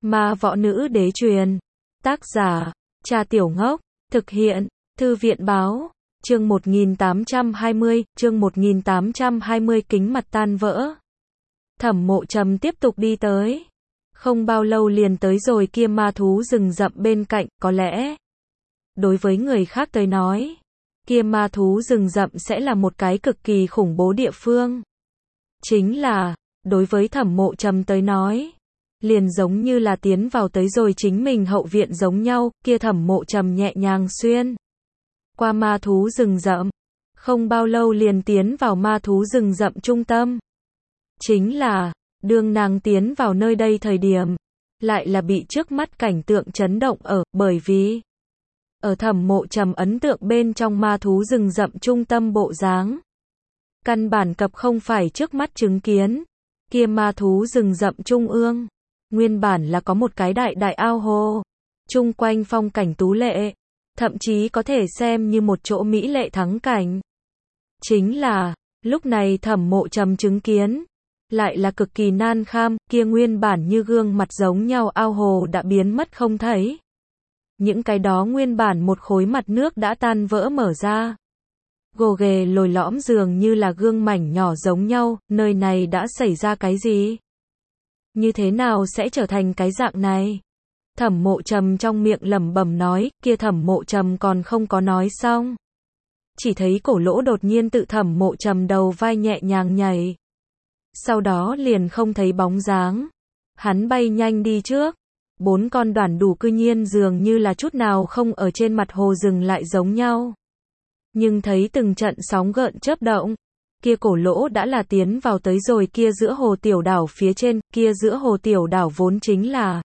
Ma võ nữ đế truyền. Tác giả, Trà Tiểu Ngốc. Thực hiện, Thư viện báo. Chương 1820, chương 1820 kính mặt tan vỡ. Thẩm Mộ Trầm tiếp tục đi tới. Không bao lâu liền tới rồi kia ma thú rừng rậm bên cạnh, có lẽ đối với người khác tới nói, kia ma thú rừng rậm sẽ là một cái cực kỳ khủng bố địa phương. Chính là, đối với Thẩm Mộ Trầm tới nói, liền giống như là tiến vào tới rồi chính mình hậu viện giống nhau, kia Thẩm Mộ Trầm nhẹ nhàng xuyên qua ma thú rừng rậm, không bao lâu liền tiến vào ma thú rừng rậm trung tâm. Chính là, đương nàng tiến vào nơi đây thời điểm, lại là bị trước mắt cảnh tượng chấn động bởi vì ở Thẩm Mộ Trầm ấn tượng bên trong ma thú rừng rậm trung tâm bộ dáng, căn bản cập không phải trước mắt chứng kiến, kia ma thú rừng rậm trung ương, nguyên bản là có một cái đại đại ao hồ, chung quanh phong cảnh tú lệ, thậm chí có thể xem như một chỗ mỹ lệ thắng cảnh. Chính là, lúc này Thẩm Mộ Trầm chứng kiến, lại là cực kỳ nan kham, kia nguyên bản như gương mặt giống nhau ao hồ đã biến mất không thấy. Những cái đó nguyên bản một khối mặt nước đã tan vỡ mở ra. Gồ ghề lồi lõm dường như là gương mảnh nhỏ giống nhau, nơi này đã xảy ra cái gì? Như thế nào sẽ trở thành cái dạng này? Thẩm Mộ Trầm trong miệng lẩm bẩm nói, kia Thẩm Mộ Trầm còn không có nói xong. Chỉ thấy cổ lỗ đột nhiên tự Thẩm Mộ Trầm đầu vai nhẹ nhàng nhảy. Sau đó liền không thấy bóng dáng. Hắn bay nhanh đi trước. 4 con đoàn đủ cư nhiên dường như là chút nào không ở trên mặt hồ dừng lại giống nhau. Nhưng thấy từng trận sóng gợn chớp động. Kia cổ lỗ đã là tiến vào tới rồi kia giữa hồ tiểu đảo phía trên, kia giữa hồ tiểu đảo vốn chính là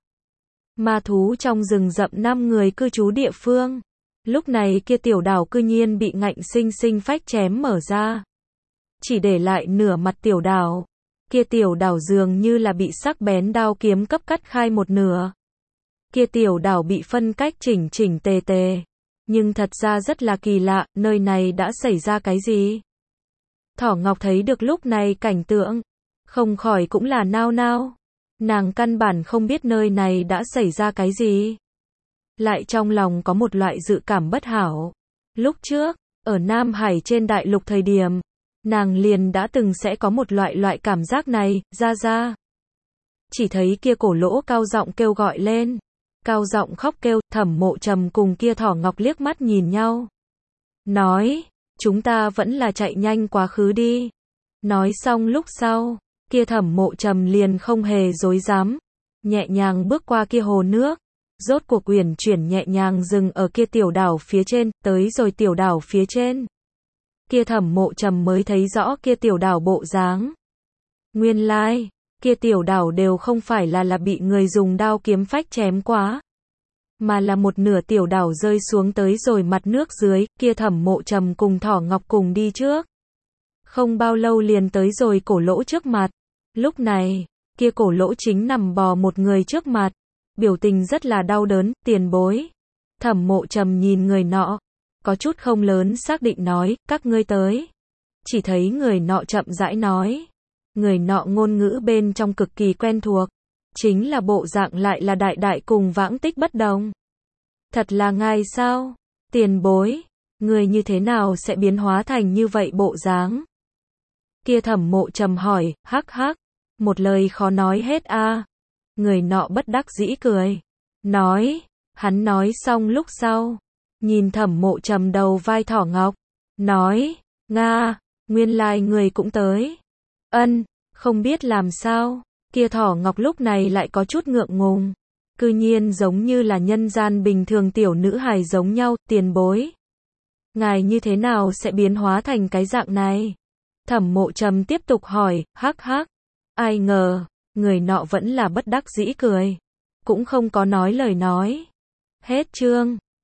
ma thú trong rừng rậm 5 người cư trú địa phương. Lúc này kia tiểu đảo cư nhiên bị ngạnh sinh sinh phách chém mở ra. Chỉ để lại nửa mặt tiểu đảo. Kia tiểu đảo dường như là bị sắc bén đao kiếm cấp cắt khai một nửa. Kia tiểu đảo bị phân cách chỉnh chỉnh tề tề. Nhưng thật ra rất là kỳ lạ, nơi này đã xảy ra cái gì? Thỏ Ngọc thấy được lúc này cảnh tượng, không khỏi cũng là nao nao. Nàng căn bản không biết nơi này đã xảy ra cái gì. Lại trong lòng có một loại dự cảm bất hảo. Lúc trước, ở Nam Hải trên đại lục thời điểm, nàng liền đã từng sẽ có một loại cảm giác này, ra. Chỉ thấy kia cổ lỗ cao giọng kêu gọi lên. Cao giọng khóc kêu, Thẩm Mộ Trầm cùng kia Thỏ Ngọc liếc mắt nhìn nhau. Nói, chúng ta vẫn là chạy nhanh quá khứ đi. Nói xong lúc sau, kia Thẩm Mộ Trầm liền không hề dối dám. Nhẹ nhàng bước qua kia hồ nước. Rốt cuộc uyển chuyển nhẹ nhàng dừng ở kia tiểu đảo phía trên, tới rồi tiểu đảo phía trên. Kia Thẩm Mộ Trầm mới thấy rõ kia tiểu đảo bộ dáng. Nguyên lai, kia tiểu đảo đều không phải là bị người dùng đao kiếm phách chém quá, mà là một nửa tiểu đảo rơi xuống tới rồi mặt nước dưới, kia Thẩm Mộ Trầm cùng Thỏ Ngọc cùng đi trước. Không bao lâu liền tới rồi cổ lỗ trước mặt. Lúc này, kia cổ lỗ chính nằm bò một người trước mặt, biểu tình rất là đau đớn, tiền bối. Thẩm Mộ Trầm nhìn người nọ, có chút không lớn xác định nói, các ngươi tới. Chỉ thấy người nọ chậm rãi nói. Người nọ ngôn ngữ bên trong cực kỳ quen thuộc. Chính là bộ dạng lại là đại đại cùng vãng tích bất đồng. Thật là ngài sao? Tiền bối, người như thế nào sẽ biến hóa thành như vậy bộ dáng? Kia Thẩm Mộ Trầm hỏi, hắc hắc, một lời khó nói hết a. Người nọ bất đắc dĩ cười. Nói, hắn nói xong lúc sau. Nhìn Thẩm Mộ Trầm đầu vai Thỏ Ngọc. Nói, Nga, nguyên lai người cũng tới. Không biết làm sao. Kia Thỏ Ngọc lúc này lại có chút ngượng ngùng. Cư nhiên giống như là nhân gian bình thường tiểu nữ hài giống nhau, tiền bối. Ngài như thế nào sẽ biến hóa thành cái dạng này? Thẩm Mộ Trầm tiếp tục hỏi, hắc hắc. Ai ngờ, người nọ vẫn là bất đắc dĩ cười. Cũng không có nói lời nói. Hết chương.